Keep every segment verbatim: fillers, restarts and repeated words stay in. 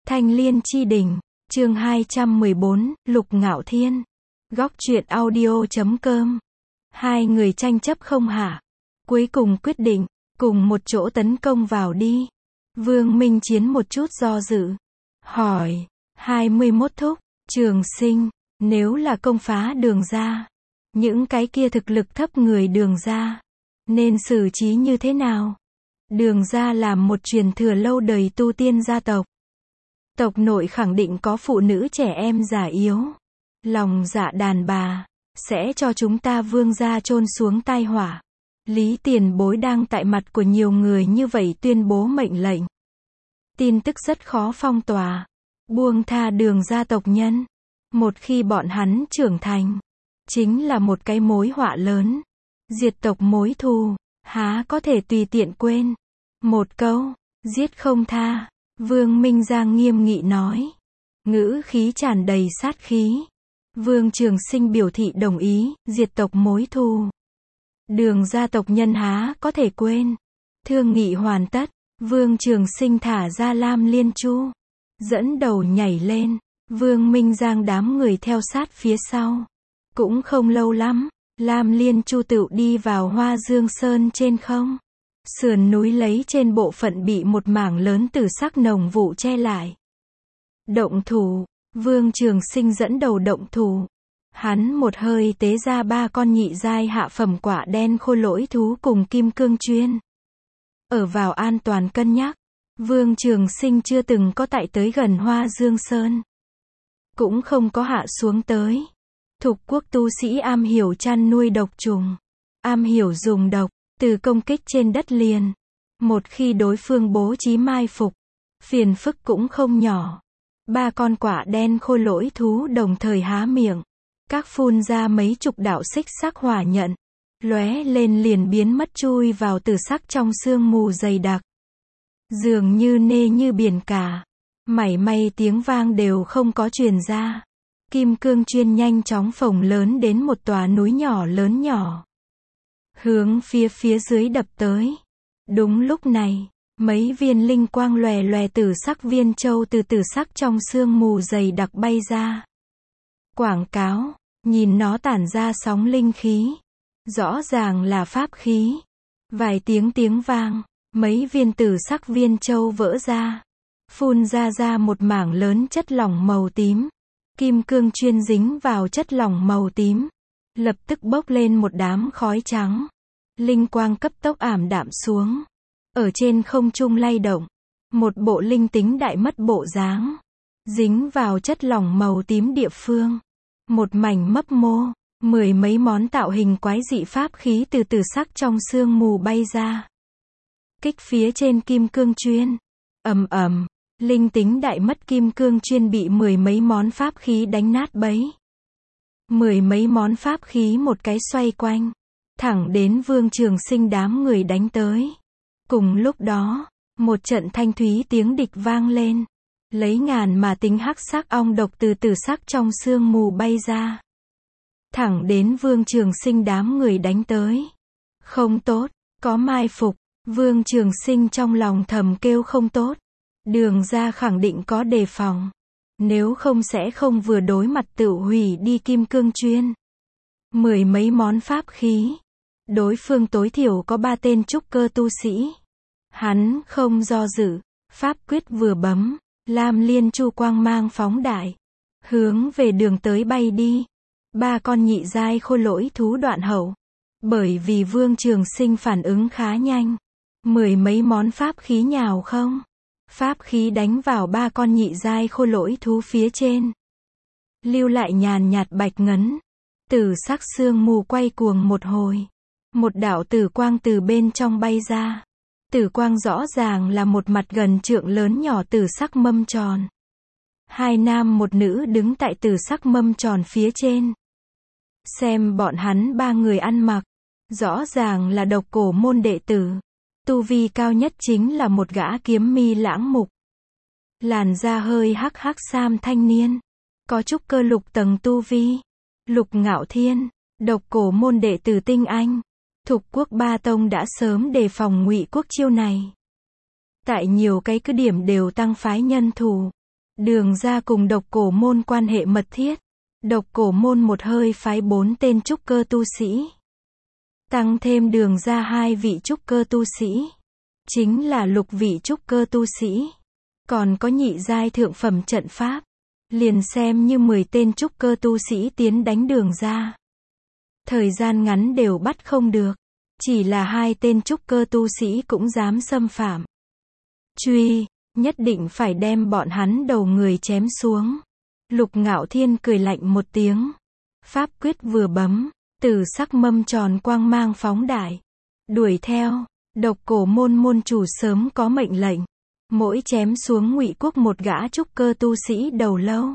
Thanh Liên Chi Đỉnh, chương hai trăm mười bốn, Lục Ngạo Thiên. Góc truyện audio chấm com. Hai người tranh chấp không hả? Cuối cùng quyết định, cùng một chỗ tấn công vào đi. Vương Minh Chiến một chút do dự. Hỏi, hai mươi mốt thúc, Trường Sinh, nếu là công phá Đường gia, những cái kia thực lực thấp người Đường gia, nên xử trí như thế nào? Đường gia là một truyền thừa lâu đời tu tiên gia tộc. Tộc nội khẳng định có phụ nữ trẻ em già yếu, lòng dạ đàn bà, sẽ cho chúng ta Vương gia chôn xuống tai họa. Lý Tiền Bối đang tại mặt của nhiều người như vậy tuyên bố mệnh lệnh. Tin tức rất khó phong tỏa, buông tha Đường gia tộc nhân. Một khi bọn hắn trưởng thành, chính là một cái mối họa lớn. Diệt tộc mối thù, há có thể tùy tiện quên. Một câu, giết không tha. Vương Minh Giang nghiêm nghị nói. Ngữ khí tràn đầy sát khí. Vương Trường Sinh biểu thị đồng ý, diệt tộc mối thù. Đường gia tộc nhân há có thể quên. Thương nghị hoàn tất, Vương Trường Sinh thả ra Lam Liên Chu. Dẫn đầu nhảy lên, Vương Minh Giang đám người theo sát phía sau. Cũng không lâu lắm, Lam Liên Chu tựu đi vào Hoa Dương Sơn trên không. Sườn núi lấy trên bộ phận bị một mảng lớn tử sắc nồng vụ che lại. Động thủ, Vương Trường Sinh dẫn đầu động thủ. Hắn một hơi tế ra ba con nhị giai hạ phẩm quả đen khô lỗi thú cùng kim cương chuyên. Ở vào an toàn cân nhắc, Vương Trường Sinh chưa từng có tại tới gần Hoa Dương Sơn. Cũng không có hạ xuống tới. Thục quốc tu sĩ am hiểu chăn nuôi độc trùng, am hiểu dùng độc, từ công kích trên đất liền. Một khi đối phương bố trí mai phục, phiền phức cũng không nhỏ. Ba con quả đen khô lỗi thú đồng thời há miệng, các phun ra mấy chục đạo xích sắc hỏa nhận, lóe lên liền biến mất chui vào tử sắc trong sương mù dày đặc. Dường như nê như biển cả, mảy may tiếng vang đều không có truyền ra. Kim cương chuyên nhanh chóng phồng lớn đến một tòa núi nhỏ lớn nhỏ, hướng phía phía dưới đập tới. Đúng lúc này, mấy viên linh quang lòe lòe tử sắc viên châu từ tử sắc trong sương mù dày đặc bay ra. Quảng cáo, nhìn nó tản ra sóng linh khí, rõ ràng là pháp khí. Vài tiếng tiếng vang, mấy viên tử sắc viên châu vỡ ra, phun ra ra một mảng lớn chất lỏng màu tím. Kim cương chuyên dính vào chất lỏng màu tím, lập tức bốc lên một đám khói trắng. Linh quang cấp tốc ảm đạm xuống, ở trên không trung lay động, một bộ linh tính đại mất bộ dáng, dính vào chất lỏng màu tím địa phương. Một mảnh mấp mô, mười mấy món tạo hình quái dị pháp khí từ tử sắc trong sương mù bay ra. Kích phía trên kim cương chuyên, ầm ầm. Linh tính đại mất kim cương chuyên bị mười mấy món pháp khí đánh nát bấy. Mười mấy món pháp khí một cái xoay quanh, thẳng đến Vương Trường Sinh đám người đánh tới. Cùng lúc đó, một trận thanh thúy tiếng địch vang lên. Lấy ngàn mà tính hắc sắc ong độc từ tử sắc trong sương mù bay ra. Thẳng đến Vương Trường Sinh đám người đánh tới. Không tốt, có mai phục. Vương Trường Sinh trong lòng thầm kêu không tốt. Đường gia khẳng định có đề phòng. Nếu không sẽ không vừa đối mặt tự hủy đi kim cương chuyên. Mười mấy món pháp khí. Đối phương tối thiểu có ba tên trúc cơ tu sĩ. Hắn không do dự. Pháp quyết vừa bấm. Lam Liên Chu quang mang phóng đại. Hướng về đường tới bay đi. Ba con nhị giai khô lỗi thú đoạn hậu. Bởi vì Vương Trường Sinh phản ứng khá nhanh. Mười mấy món pháp khí nhào không. Pháp khí đánh vào ba con nhị giai khô lỗi thú phía trên. Lưu lại nhàn nhạt bạch ngấn. Tử sắc sương mù quay cuồng một hồi. Một đạo tử quang từ bên trong bay ra. Tử quang rõ ràng là một mặt gần trượng lớn nhỏ tử sắc mâm tròn. Hai nam một nữ đứng tại tử sắc mâm tròn phía trên. Xem bọn hắn ba người ăn mặc. Rõ ràng là độc cổ môn đệ tử. Tu vi cao nhất chính là một gã kiếm mi lãng mục. Làn da hơi hắc hắc sam thanh niên. Có trúc cơ lục tầng tu vi. Lục Ngạo Thiên, độc cổ môn đệ tử tinh anh. Thục quốc ba tông đã sớm đề phòng Ngụy quốc chiêu này. Tại nhiều cái cứ điểm đều tăng phái nhân thủ. Đường Ra cùng Độc Cổ Môn quan hệ mật thiết. Độc Cổ Môn một hơi phái bốn tên trúc cơ tu sĩ. Tăng thêm Đường Ra hai vị trúc cơ tu sĩ. Chính là lục vị trúc cơ tu sĩ. Còn có nhị giai thượng phẩm trận pháp. Liền xem như mười tên trúc cơ tu sĩ tiến đánh Đường Ra. Thời gian ngắn đều bắt không được. Chỉ là hai tên trúc cơ tu sĩ cũng dám xâm phạm. Truy, nhất định phải đem bọn hắn đầu người chém xuống. Lục Ngạo Thiên cười lạnh một tiếng. Pháp quyết vừa bấm, tử sắc mâm tròn quang mang phóng đại. Đuổi theo, Độc Cổ Môn môn chủ sớm có mệnh lệnh. Mỗi chém xuống Ngụy Quốc một gã trúc cơ tu sĩ đầu lâu,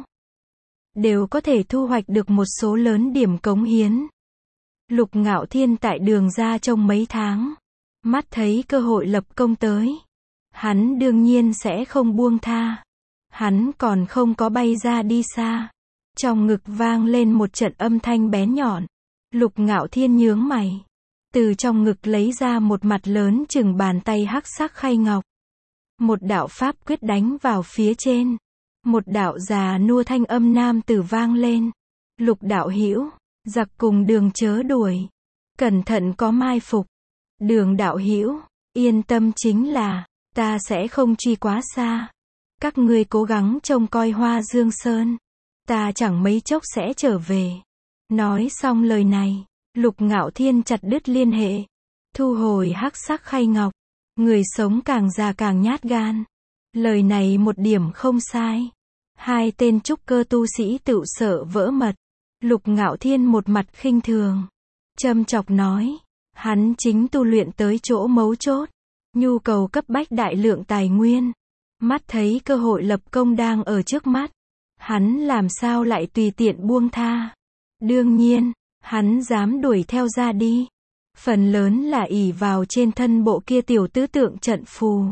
đều có thể thu hoạch được một số lớn điểm cống hiến. Lục Ngạo Thiên tại Đường Ra trong mấy tháng, mắt thấy cơ hội lập công tới. Hắn đương nhiên sẽ không buông tha. Hắn còn không có bay ra đi xa. Trong ngực vang lên một trận âm thanh bén nhọn. Lục Ngạo Thiên nhướng mày. Từ trong ngực lấy ra một mặt lớn chừng bàn tay hắc sắc khay ngọc. Một đạo pháp quyết đánh vào phía trên. Một đạo già nua thanh âm nam tử vang lên. Lục đạo hữu, giặc cùng Đường chớ đuổi. Cẩn thận có mai phục. Đường đạo hữu, yên tâm chính là, ta sẽ không truy quá xa. Các ngươi cố gắng trông coi Hoa Dương Sơn. Ta chẳng mấy chốc sẽ trở về. Nói xong lời này, Lục Ngạo Thiên chặt đứt liên hệ. Thu hồi hắc sắc khay ngọc. Người sống càng già càng nhát gan. Lời này một điểm không sai. Hai tên trúc cơ tu sĩ tự sợ vỡ mật. Lục Ngạo Thiên một mặt khinh thường. Châm chọc nói. Hắn chính tu luyện tới chỗ mấu chốt. Nhu cầu cấp bách đại lượng tài nguyên. Mắt thấy cơ hội lập công đang ở trước mắt. Hắn làm sao lại tùy tiện buông tha. Đương nhiên, hắn dám đuổi theo ra đi. Phần lớn là ỷ vào trên thân bộ kia tiểu tứ tượng trận phù.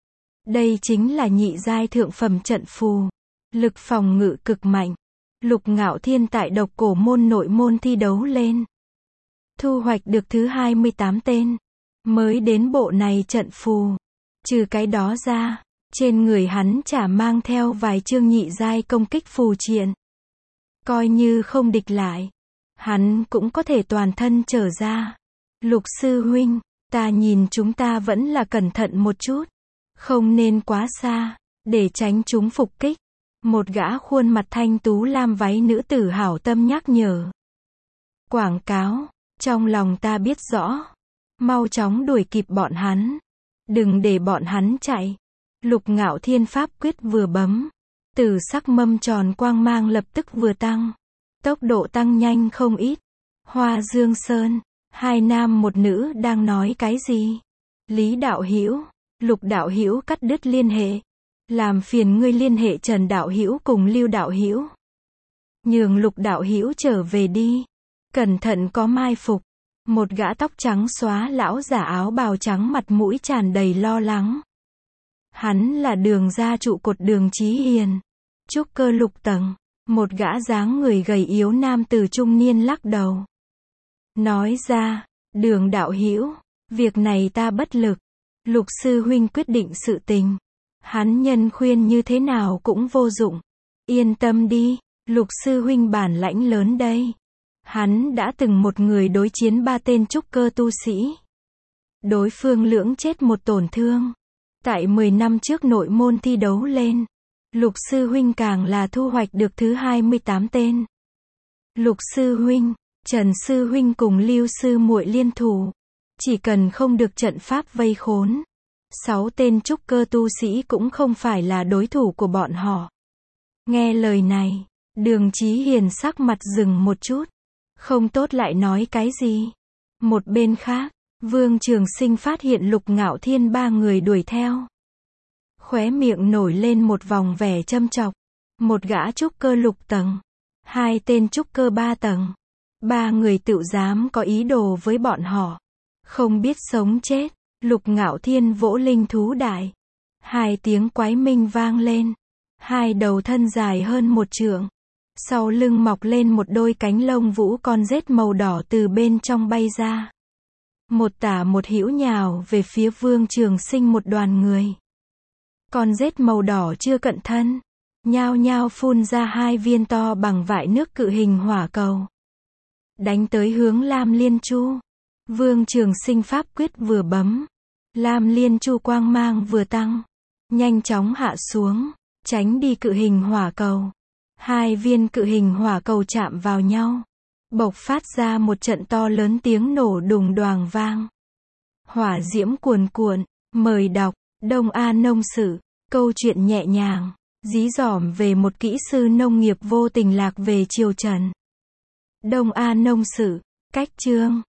Đây chính là nhị giai thượng phẩm trận phù. Lực phòng ngự cực mạnh. Lục Ngạo Thiên tại Độc Cổ Môn nội môn thi đấu lên. Thu hoạch được thứ hai mươi tám tên. Mới đến bộ này trận phù. Trừ cái đó ra, trên người hắn chả mang theo vài chương nhị giai công kích phù triện. Coi như không địch lại, hắn cũng có thể toàn thân trở ra. Lục sư huynh, ta nhìn chúng ta vẫn là cẩn thận một chút. Không nên quá xa, để tránh chúng phục kích. Một gã khuôn mặt thanh tú lam váy nữ tử hảo tâm nhắc nhở. Quảng cáo, trong lòng ta biết rõ. Mau chóng đuổi kịp bọn hắn. Đừng để bọn hắn chạy. Lục Ngạo Thiên pháp quyết vừa bấm. Tử sắc mâm tròn quang mang lập tức vừa tăng. Tốc độ tăng nhanh không ít. Hoa Dương Sơn, hai nam một nữ đang nói cái gì? Lý đạo hữu, Lục đạo hữu cắt đứt liên hệ. Làm phiền ngươi liên hệ Trần đạo hữu cùng Lưu đạo hữu. Nhường Lục đạo hữu trở về đi. Cẩn thận có mai phục. Một gã tóc trắng xóa lão giả áo bào trắng mặt mũi tràn đầy lo lắng. Hắn là Đường Ra trụ cột Đường Chí Hiền. Trúc cơ lục tầng. Một gã dáng người gầy yếu nam tử trung niên lắc đầu. Nói ra, Đường đạo hữu, việc này ta bất lực. Lục sư huynh quyết định sự tình. Hắn nhân khuyên như thế nào cũng vô dụng. Yên tâm đi, Lục sư huynh bản lãnh lớn đây. Hắn đã từng một người đối chiến ba tên trúc cơ tu sĩ. Đối phương lưỡng chết một tổn thương. Tại mười năm trước nội môn thi đấu lên. Lục sư huynh càng là thu hoạch được thứ hai mươi tám tên. Lục sư huynh, Trần sư huynh cùng Lưu sư muội liên thủ. Chỉ cần không được trận pháp vây khốn. Sáu tên trúc cơ tu sĩ cũng không phải là đối thủ của bọn họ. Nghe lời này, Đường Chí Hiền sắc mặt dừng một chút. Không tốt lại nói cái gì. Một bên khác, Vương Trường Sinh phát hiện Lục Ngạo Thiên ba người đuổi theo. Khóe miệng nổi lên một vòng vẻ châm chọc. Một gã trúc cơ lục tầng. Hai tên trúc cơ ba tầng. Ba người tự dám có ý đồ với bọn họ. Không biết sống chết. Lục Ngạo Thiên vỗ linh thú đại. Hai tiếng quái minh vang lên. Hai đầu thân dài hơn một trượng. Sau lưng mọc lên một đôi cánh lông vũ con rết màu đỏ từ bên trong bay ra. Một tả một hữu nhào về phía Vương Trường Sinh một đoàn người. Con rết màu đỏ chưa cận thân. nhao nhao phun ra hai viên to bằng vại nước cự hình hỏa cầu. Đánh tới hướng Lam Liên Chu. Vương Trường Sinh pháp quyết vừa bấm. Lam Liên Chu quang mang vừa tăng. Nhanh chóng hạ xuống, tránh đi cự hình hỏa cầu. Hai viên cự hình hỏa cầu chạm vào nhau. Bộc phát ra một trận to lớn tiếng nổ đùng đoàng vang. Hỏa diễm cuồn cuộn, mời đọc, Đông An Nông Sự, câu chuyện nhẹ nhàng, dí dỏm về một kỹ sư nông nghiệp vô tình lạc về triều Trần. Đông An Nông Sự, cách chương.